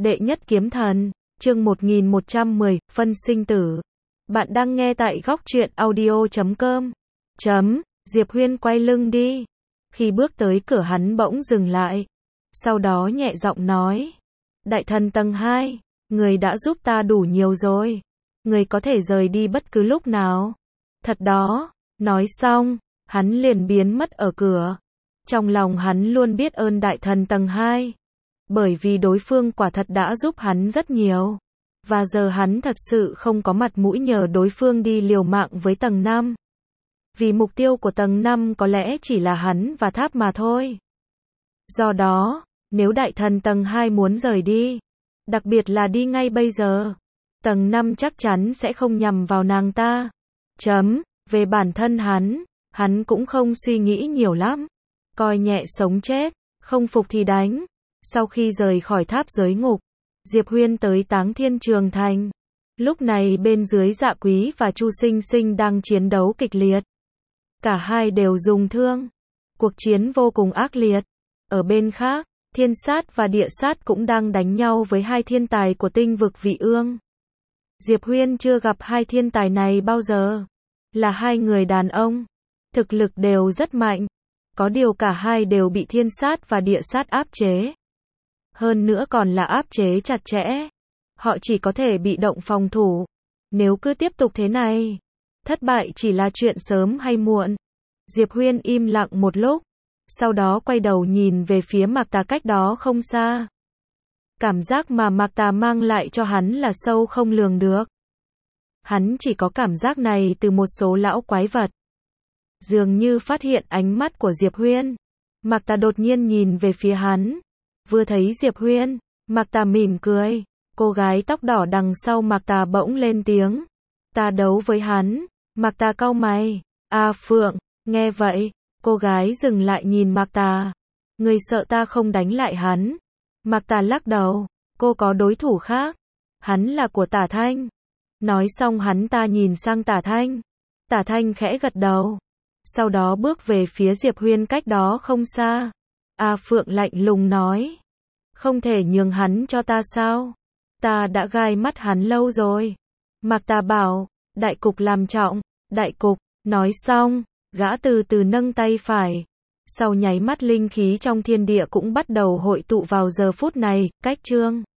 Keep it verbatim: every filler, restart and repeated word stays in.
Đệ nhất kiếm thần, chương một nghìn một trăm mười, phân sinh tử. Bạn đang nghe tại góc truyện audio chấm com. Chấm, Diệp Huyên quay lưng đi. Khi bước tới cửa hắn bỗng dừng lại. Sau đó nhẹ giọng nói. Đại thần tầng hai, người đã giúp ta đủ nhiều rồi. Người có thể rời đi bất cứ lúc nào. Thật đó, nói xong, hắn liền biến mất ở cửa. Trong lòng hắn luôn biết ơn đại thần tầng hai. Bởi vì đối phương quả thật đã giúp hắn rất nhiều. Và giờ hắn thật sự không có mặt mũi nhờ đối phương đi liều mạng với tầng năm. Vì mục tiêu của tầng năm có lẽ chỉ là hắn và tháp mà thôi. Do đó, nếu đại thần tầng hai muốn rời đi, đặc biệt là đi ngay bây giờ, tầng năm chắc chắn sẽ không nhằm vào nàng ta. Chấm, về bản thân hắn, hắn cũng không suy nghĩ nhiều lắm. Coi nhẹ sống chết, không phục thì đánh. Sau khi rời khỏi tháp giới ngục, Diệp Huyên tới Táng Thiên Trường Thành. Lúc này bên dưới Dạ Quý và Chu Sinh Sinh đang chiến đấu kịch liệt. Cả hai đều dùng thương. Cuộc chiến vô cùng ác liệt. Ở bên khác, Thiên Sát và Địa Sát cũng đang đánh nhau với hai thiên tài của tinh vực Vị Ương. Diệp Huyên chưa gặp hai thiên tài này bao giờ. Là hai người đàn ông. Thực lực đều rất mạnh. Có điều cả hai đều bị Thiên Sát và Địa Sát áp chế. Hơn nữa còn là áp chế chặt chẽ. Họ chỉ có thể bị động phòng thủ. Nếu cứ tiếp tục thế này, thất bại chỉ là chuyện sớm hay muộn. Diệp Huyên im lặng một lúc. Sau đó quay đầu nhìn về phía Mạc Tà cách đó không xa. Cảm giác mà Mạc Tà mang lại cho hắn là sâu không lường được. Hắn chỉ có cảm giác này từ một số lão quái vật. Dường như phát hiện ánh mắt của Diệp Huyên. Mạc Tà đột nhiên nhìn về phía hắn. Vừa thấy Diệp Huyên, Mạc Tà mỉm cười. Cô gái tóc đỏ đằng sau Mạc Tà bỗng lên tiếng. Ta đấu với hắn. Mạc Tà cau mày. A Phượng, nghe vậy, cô gái dừng lại nhìn Mạc Tà. Người sợ ta không đánh lại hắn. Mạc Tà lắc đầu. Cô có đối thủ khác. Hắn là của Tả Thanh. Nói xong hắn ta nhìn sang Tả Thanh. Tả Thanh khẽ gật đầu. Sau đó bước về phía Diệp Huyên cách đó không xa. A Phượng lạnh lùng nói. Không thể nhường hắn cho ta sao? Ta đã gai mắt hắn lâu rồi. Mạc Tà bảo, đại cục làm trọng, đại cục, nói xong, gã từ từ nâng tay phải. Sau nháy mắt linh khí trong thiên địa cũng bắt đầu hội tụ vào giờ phút này, cách chương.